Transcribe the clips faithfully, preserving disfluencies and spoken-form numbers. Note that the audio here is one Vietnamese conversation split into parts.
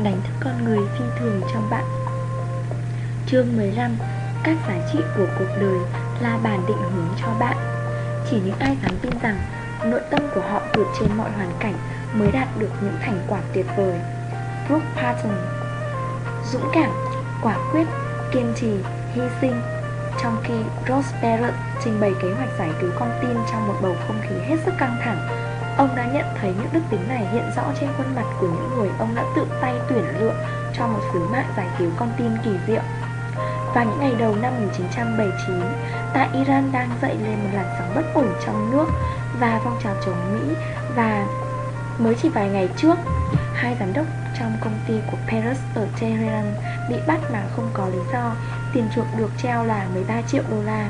đánh thức con người phi thường trong bạn. Chương mười lăm. Các giá trị của cuộc đời là bản định hướng cho bạn. Chỉ những ai dám tin rằng nội tâm của họ vượt trên mọi hoàn cảnh mới đạt được những thành quả tuyệt vời. Brooke Patton. Dũng cảm, quả quyết, kiên trì, hy sinh. Trong khi Ross Perot trình bày kế hoạch giải cứu con tin trong một bầu không khí hết sức căng thẳng, ông đã nhận thấy những đức tính này hiện rõ trên khuôn mặt của những người ông đã tự tay tuyển lựa cho một sứ mạng giải cứu con tin kỳ diệu. Vào những ngày đầu năm một nghìn chín trăm bảy mươi chín, tại Iran đang dậy lên một làn sóng bất ổn trong nước và phong trào chống Mỹ, và mới chỉ vài ngày trước, hai giám đốc trong công ty của Peres ở Tehran bị bắt mà không có lý do. Tiền chuộc được treo là mười ba triệu đô la.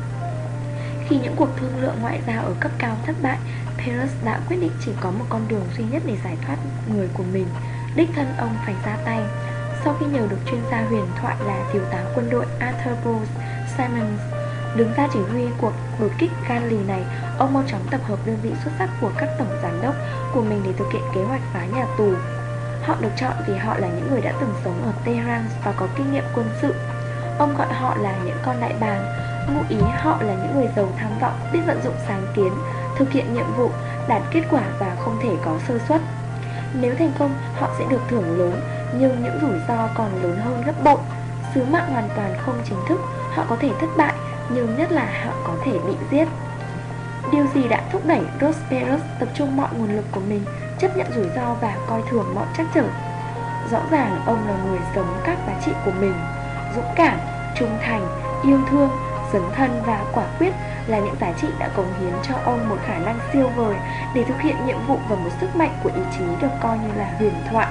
Khi những cuộc thương lượng ngoại giao ở cấp cao thất bại, Peres đã quyết định chỉ có một con đường duy nhất để giải thoát người của mình. Đích thân ông phải ra tay. Sau khi nhờ được chuyên gia huyền thoại là thiếu tá quân đội Arthur Bruce Simons đứng ra chỉ huy cuộc đột kích gan lì này, ông mau chóng tập hợp đơn vị xuất sắc của các tổng giám đốc của mình để thực hiện kế hoạch phá nhà tù. Họ được chọn vì họ là những người đã từng sống ở Tehran và có kinh nghiệm quân sự. Ông gọi họ là những con đại bàng, ngụ ý họ là những người giàu tham vọng, biết vận dụng sáng kiến, thực hiện nhiệm vụ, đạt kết quả và không thể có sơ suất. Nếu thành công, họ sẽ được thưởng lớn, nhưng những rủi ro còn lớn hơn gấp bội. Sứ mạng hoàn toàn không chính thức, họ có thể thất bại, nhưng nhất là họ có thể bị giết. Điều gì đã thúc đẩy Ross Perot tập trung mọi nguồn lực của mình, chấp nhận rủi ro và coi thường mọi trắc trở? Rõ ràng ông là người sống các giá trị của mình. Dũng cảm, trung thành, yêu thương, dấn thân và quả quyết là những giá trị đã cống hiến cho ông một khả năng siêu vời để thực hiện nhiệm vụ và một sức mạnh của ý chí được coi như là huyền thoại.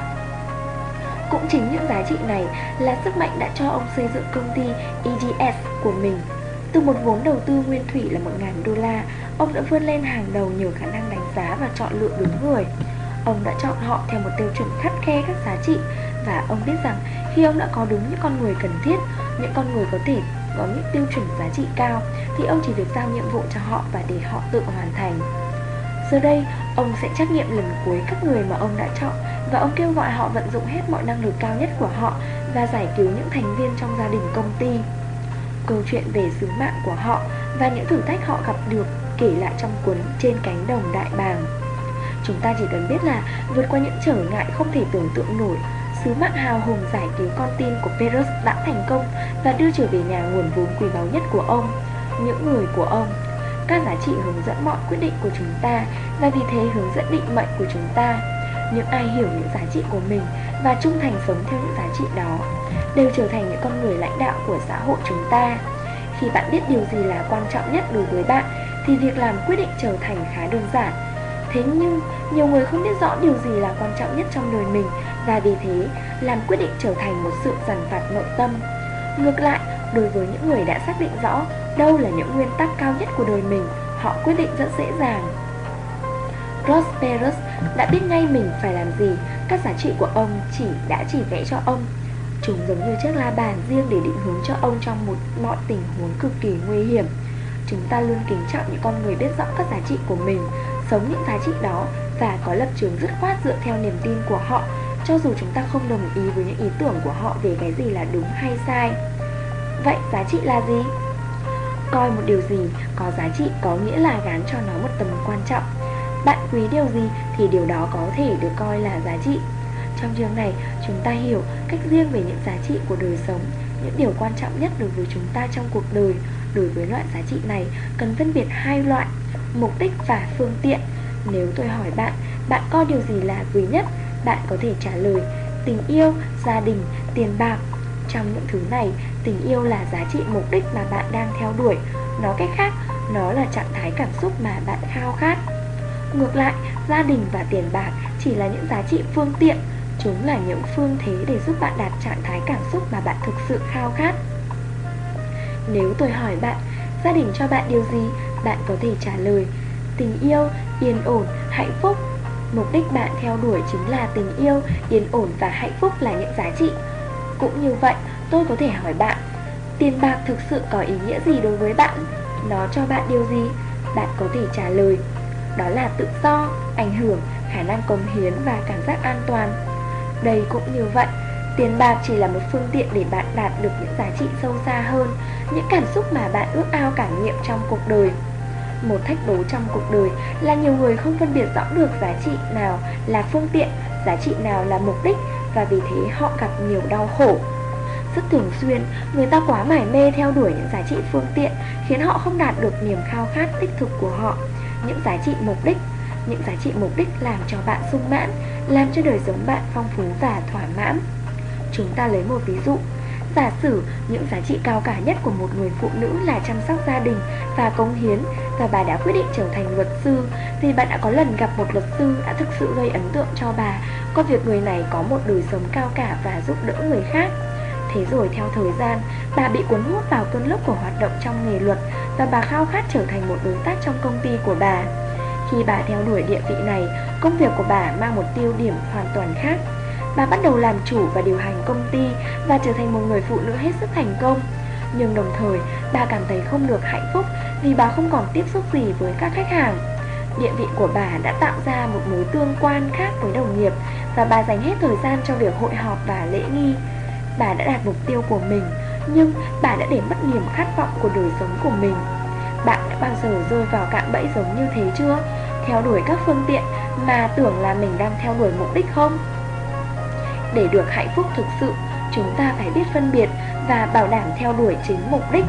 Cũng chính những giá trị này là sức mạnh đã cho ông xây dựng công ty E G S của mình. Từ một vốn đầu tư nguyên thủy là một nghìn đô la, ông đã vươn lên hàng đầu nhờ khả năng đánh giá và chọn lựa đúng người. Ông đã chọn họ theo một tiêu chuẩn khắt khe các giá trị, và ông biết rằng khi ông đã có đúng những con người cần thiết, những con người có thể có những tiêu chuẩn giá trị cao, thì ông chỉ việc giao nhiệm vụ cho họ và để họ tự hoàn thành. Giờ đây, ông sẽ trắc nghiệm lần cuối các người mà ông đã chọn, và ông kêu gọi họ vận dụng hết mọi năng lực cao nhất của họ và giải cứu những thành viên trong gia đình công ty. Câu chuyện về sứ mạng của họ và những thử thách họ gặp được kể lại trong cuốn Trên cánh đồng đại bàng. Chúng ta chỉ cần biết là vượt qua những trở ngại không thể tưởng tượng nổi, sứ mạng hào hùng giải cứu con tin của Perot đã thành công và đưa trở về nhà nguồn vốn quý báu nhất của ông, những người của ông. Các giá trị hướng dẫn mọi quyết định của chúng ta, và vì thế hướng dẫn định mệnh của chúng ta. Những ai hiểu những giá trị của mình và trung thành sống theo những giá trị đó đều trở thành những con người lãnh đạo của xã hội chúng ta. Khi bạn biết điều gì là quan trọng nhất đối với bạn, thì việc làm quyết định trở thành khá đơn giản. Thế nhưng, nhiều người không biết rõ điều gì là quan trọng nhất trong đời mình, và vì thế, làm quyết định trở thành một sự dằn vặt nội tâm. Ngược lại, đối với những người đã xác định rõ đâu là những nguyên tắc cao nhất của đời mình, họ quyết định rất dễ dàng. Ross Perot đã biết ngay mình phải làm gì. Các giá trị của ông chỉ đã chỉ vẽ cho ông. Chúng giống như chiếc la bàn riêng để định hướng cho ông trong một mọi tình huống cực kỳ nguy hiểm. Chúng ta luôn kính trọng những con người biết rõ các giá trị của mình, sống những giá trị đó và có lập trường dứt khoát dựa theo niềm tin của họ, cho dù chúng ta không đồng ý với những ý tưởng của họ về cái gì là đúng hay sai. Vậy giá trị là gì? Coi một điều gì có giá trị có nghĩa là gán cho nó một tầm quan trọng. Bạn quý điều gì thì điều đó có thể được coi là giá trị. Trong chương này, chúng ta hiểu cách riêng về những giá trị của đời sống, những điều quan trọng nhất đối với chúng ta trong cuộc đời. Đối với loại giá trị này, cần phân biệt hai loại: mục đích và phương tiện. Nếu tôi hỏi bạn, bạn coi điều gì là quý nhất, bạn có thể trả lời tình yêu, gia đình, tiền bạc. Trong những thứ này, tình yêu là giá trị mục đích mà bạn đang theo đuổi. Nói cách khác, nó là trạng thái cảm xúc mà bạn khao khát. Ngược lại, gia đình và tiền bạc chỉ là những giá trị phương tiện. Chúng là những phương thế để giúp bạn đạt trạng thái cảm xúc mà bạn thực sự khao khát. Nếu tôi hỏi bạn, gia đình cho bạn điều gì, bạn có thể trả lời tình yêu, yên ổn, hạnh phúc. Mục đích bạn theo đuổi chính là tình yêu, yên ổn và hạnh phúc là những giá trị. Cũng như vậy, tôi có thể hỏi bạn, tiền bạc thực sự có ý nghĩa gì đối với bạn? Nó cho bạn điều gì? Bạn có thể trả lời đó là tự do, ảnh hưởng, khả năng cống hiến và cảm giác an toàn. Đây cũng như vậy, tiền bạc chỉ là một phương tiện để bạn đạt được những giá trị sâu xa hơn, những cảm xúc mà bạn ước ao cảm nghiệm trong cuộc đời. Một thách đố trong cuộc đời là nhiều người không phân biệt rõ được giá trị nào là phương tiện, giá trị nào là mục đích, và vì thế họ gặp nhiều đau khổ. Rất thường xuyên, người ta quá mải mê theo đuổi những giá trị phương tiện, khiến họ không đạt được niềm khao khát đích thực của họ, những giá trị mục đích. Những giá trị mục đích làm cho bạn sung mãn, làm cho đời sống bạn phong phú và thỏa mãn. Chúng ta lấy một ví dụ. Giả sử những giá trị cao cả nhất của một người phụ nữ là chăm sóc gia đình và cống hiến, và bà đã quyết định trở thành luật sư, thì bạn đã có lần gặp một luật sư đã thực sự gây ấn tượng cho bà, có việc người này có một đời sống cao cả và giúp đỡ người khác. Thế rồi theo thời gian, bà bị cuốn hút vào cơn lốc của hoạt động trong nghề luật, và bà khao khát trở thành một đối tác trong công ty của bà. Khi bà theo đuổi địa vị này, công việc của bà mang một tiêu điểm hoàn toàn khác. Bà bắt đầu làm chủ và điều hành công ty và trở thành một người phụ nữ hết sức thành công. Nhưng đồng thời, bà cảm thấy không được hạnh phúc vì bà không còn tiếp xúc gì với các khách hàng. Địa vị của bà đã tạo ra một mối tương quan khác với đồng nghiệp, và bà dành hết thời gian cho việc hội họp và lễ nghi. Bà đã đạt mục tiêu của mình, nhưng bà đã để mất niềm khát vọng của đời sống của mình. Bạn đã bao giờ rơi vào cạm bẫy giống như thế chưa? Theo đuổi các phương tiện mà tưởng là mình đang theo đuổi mục đích không? Để được hạnh phúc thực sự, chúng ta phải biết phân biệt và bảo đảm theo đuổi chính mục đích.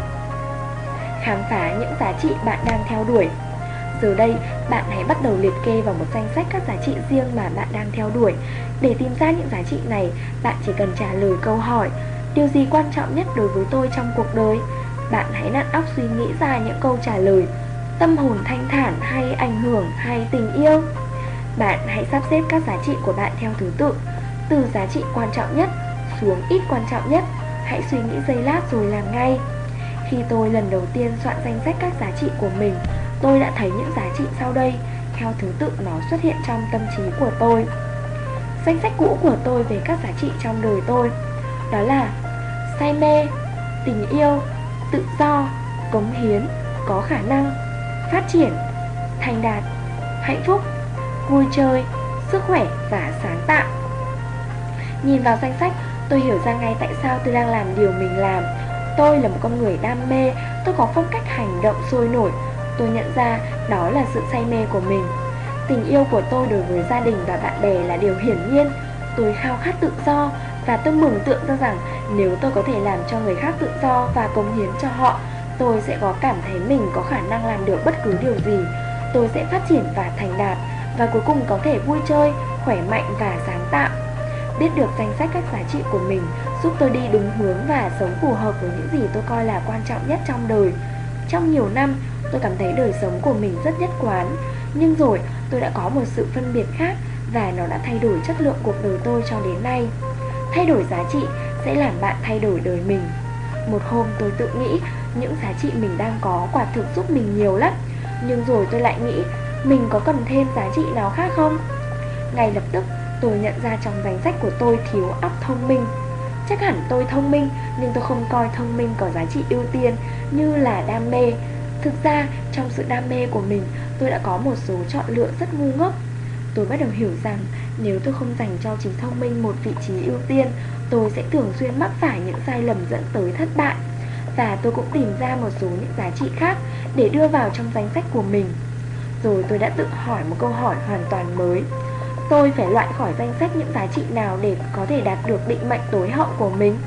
Khám phá những giá trị bạn đang theo đuổi. Giờ đây, bạn hãy bắt đầu liệt kê vào một danh sách các giá trị riêng mà bạn đang theo đuổi. Để tìm ra những giá trị này, bạn chỉ cần trả lời câu hỏi: điều gì quan trọng nhất đối với tôi trong cuộc đời? Bạn hãy nặn óc suy nghĩ ra những câu trả lời: tâm hồn thanh thản, hay ảnh hưởng, hay tình yêu. Bạn hãy sắp xếp các giá trị của bạn theo thứ tự, từ giá trị quan trọng nhất xuống ít quan trọng nhất. Hãy suy nghĩ giây lát rồi làm ngay. Khi tôi lần đầu tiên soạn danh sách các giá trị của mình, tôi đã thấy những giá trị sau đây. Theo thứ tự nó xuất hiện trong tâm trí của tôi. Danh sách cũ của tôi về các giá trị trong đời tôi đó là say mê, tình yêu, tự do, cống hiến, có khả năng, phát triển, thành đạt, hạnh phúc, vui chơi, sức khỏe và sáng tạo. Nhìn vào danh sách, tôi hiểu ra ngay tại sao tôi đang làm điều mình làm. Tôi là một con người đam mê, tôi có phong cách hành động sôi nổi. Tôi nhận ra đó là sự say mê của mình. Tình yêu của tôi đối với gia đình và bạn bè là điều hiển nhiên. Tôi khao khát tự do, và tôi mường tượng ra rằng nếu tôi có thể làm cho người khác tự do và cống hiến cho họ, tôi sẽ có cảm thấy mình có khả năng làm được bất cứ điều gì. Tôi sẽ phát triển và thành đạt, và cuối cùng có thể vui chơi, khỏe mạnh và sáng tạo. Biết được danh sách các giá trị của mình giúp tôi đi đúng hướng và sống phù hợp với những gì tôi coi là quan trọng nhất trong đời. Trong nhiều năm, tôi cảm thấy đời sống của mình rất nhất quán, nhưng rồi tôi đã có một sự phân biệt khác, và nó đã thay đổi chất lượng cuộc đời tôi cho đến nay. Thay đổi giá trị sẽ làm bạn thay đổi đời mình. Một hôm tôi tự nghĩ những giá trị mình đang có quả thực giúp mình nhiều lắm, nhưng rồi tôi lại nghĩ mình có cần thêm giá trị nào khác không? Ngay lập tức tôi nhận ra trong danh sách của tôi thiếu óc thông minh. Chắc hẳn tôi thông minh, nhưng tôi không coi thông minh có giá trị ưu tiên như là đam mê. Thực ra trong sự đam mê của mình, tôi đã có một số chọn lựa rất ngu ngốc. Tôi bắt đầu hiểu rằng nếu tôi không dành cho trí thông minh một vị trí ưu tiên, tôi sẽ thường xuyên mắc phải những sai lầm dẫn tới thất bại. Và tôi cũng tìm ra một số những giá trị khác để đưa vào trong danh sách của mình. Rồi tôi đã tự hỏi một câu hỏi hoàn toàn mới: tôi phải loại khỏi danh sách những giá trị nào để có thể đạt được định mệnh tối hậu của mình?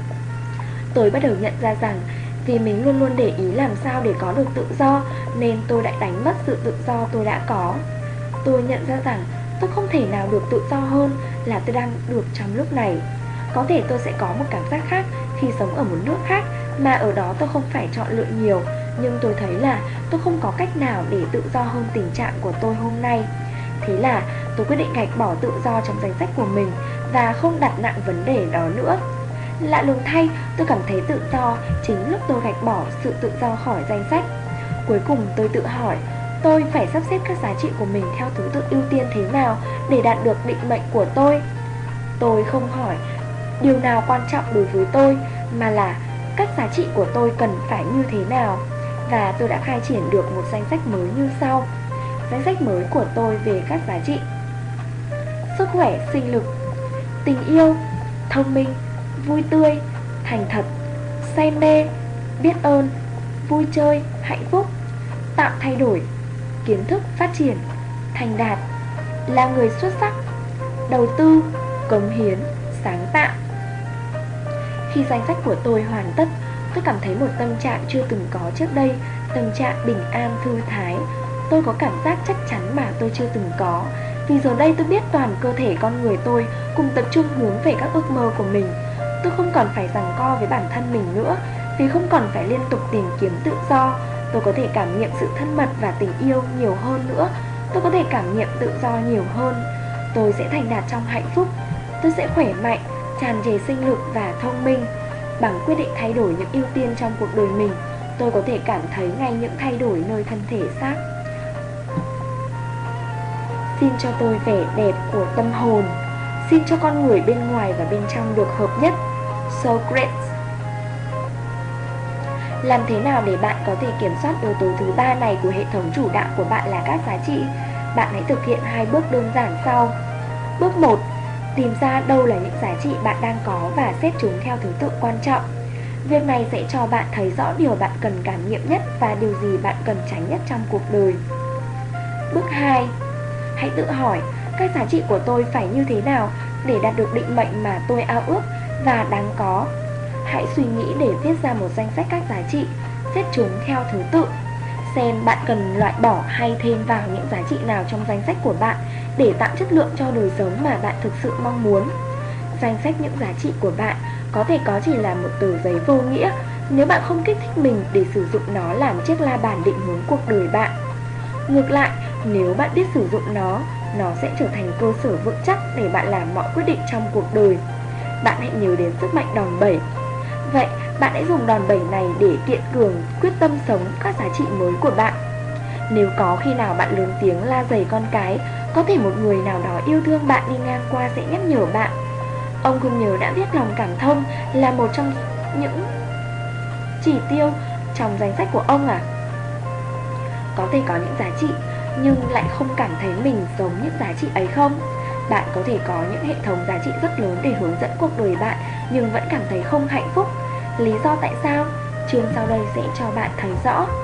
Tôi bắt đầu nhận ra rằng vì mình luôn luôn để ý làm sao để có được tự do, nên tôi đã đánh mất sự tự do tôi đã có. Tôi nhận ra rằng tôi không thể nào được tự do hơn là tôi đang được trong lúc này. Có thể tôi sẽ có một cảm giác khác khi sống ở một nước khác, mà ở đó tôi không phải chọn lựa nhiều, nhưng tôi thấy là tôi không có cách nào để tự do hơn tình trạng của tôi hôm nay. Thế là tôi quyết định gạch bỏ tự do trong danh sách của mình và không đặt nặng vấn đề đó nữa. Lạ lùng thay, tôi cảm thấy tự do chính lúc tôi gạch bỏ sự tự do khỏi danh sách. Cuối cùng tôi tự hỏi, tôi phải sắp xếp các giá trị của mình theo thứ tự ưu tiên thế nào để đạt được định mệnh của tôi. Tôi không hỏi điều nào quan trọng đối với tôi, mà là các giá trị của tôi cần phải như thế nào. Và tôi đã khai triển được một danh sách mới như sau. Danh sách mới của tôi về các giá trị: sức khỏe sinh lực. tình yêu, thông minh, vui tươi, thành thật, say mê, biết ơn, vui chơi, hạnh phúc, tạo thay đổi, kiến thức phát triển, thành đạt, là người xuất sắc, đầu tư, cống hiến, sáng tạo. Khi danh sách của tôi hoàn tất, tôi cảm thấy một tâm trạng chưa từng có trước đây, tâm trạng bình an thư thái. Tôi có cảm giác chắc chắn mà tôi chưa từng có, vì giờ đây tôi biết toàn cơ thể con người tôi cùng tập trung hướng về các ước mơ của mình. Tôi không còn phải giằng co với bản thân mình nữa, vì không còn phải liên tục tìm kiếm tự do. Tôi có thể cảm nghiệm sự thân mật và tình yêu nhiều hơn nữa. Tôi có thể cảm nghiệm tự do nhiều hơn. Tôi sẽ thành đạt trong hạnh phúc. Tôi sẽ khỏe mạnh, tràn trề sinh lực và thông minh. Bằng quyết định thay đổi những ưu tiên trong cuộc đời mình, tôi có thể cảm thấy ngay những thay đổi nơi thân thể xác. Xin cho tôi vẻ đẹp của tâm hồn. Xin cho con người bên ngoài và bên trong được hợp nhất. Socrates. Làm thế nào để bạn có thể kiểm soát yếu tố thứ ba này của hệ thống chủ đạo của bạn là các giá trị? Bạn hãy thực hiện hai bước đơn giản sau. Bước một. Tìm ra đâu là những giá trị bạn đang có và xếp chúng theo thứ tự quan trọng. Việc này sẽ cho bạn thấy rõ điều bạn cần cảm nghiệm nhất và điều gì bạn cần tránh nhất trong cuộc đời. Bước hai. Hãy tự hỏi, các giá trị của tôi phải như thế nào để đạt được định mệnh mà tôi ao ước và đáng có. Hãy suy nghĩ để viết ra một danh sách các giá trị, xếp chúng theo thứ tự. Xem bạn cần loại bỏ hay thêm vào những giá trị nào trong danh sách của bạn để tạo chất lượng cho đời sống mà bạn thực sự mong muốn. Danh sách những giá trị của bạn có thể có chỉ là một tờ giấy vô nghĩa nếu bạn không kích thích mình để sử dụng nó làm chiếc la bàn định hướng cuộc đời bạn. Ngược lại, nếu bạn biết sử dụng nó, nó sẽ trở thành cơ sở vững chắc để bạn làm mọi quyết định trong cuộc đời. Bạn hãy nhớ đến sức mạnh đòn bẩy. Vậy, bạn hãy dùng đòn bẩy này để kiện cường quyết tâm sống các giá trị mới của bạn. Nếu có khi nào bạn lớn tiếng la rầy con cái, có thể một người nào đó yêu thương bạn đi ngang qua sẽ nhắc nhở bạn. Ông không nhớ đã viết lòng cảm thông là một trong những chỉ tiêu trong danh sách của ông à? Có thể có những giá trị nhưng lại không cảm thấy mình sống những giá trị ấy không? Bạn có thể có những hệ thống giá trị rất lớn để hướng dẫn cuộc đời bạn nhưng vẫn cảm thấy không hạnh phúc. Lý do tại sao? Chương sau đây sẽ cho bạn thấy rõ.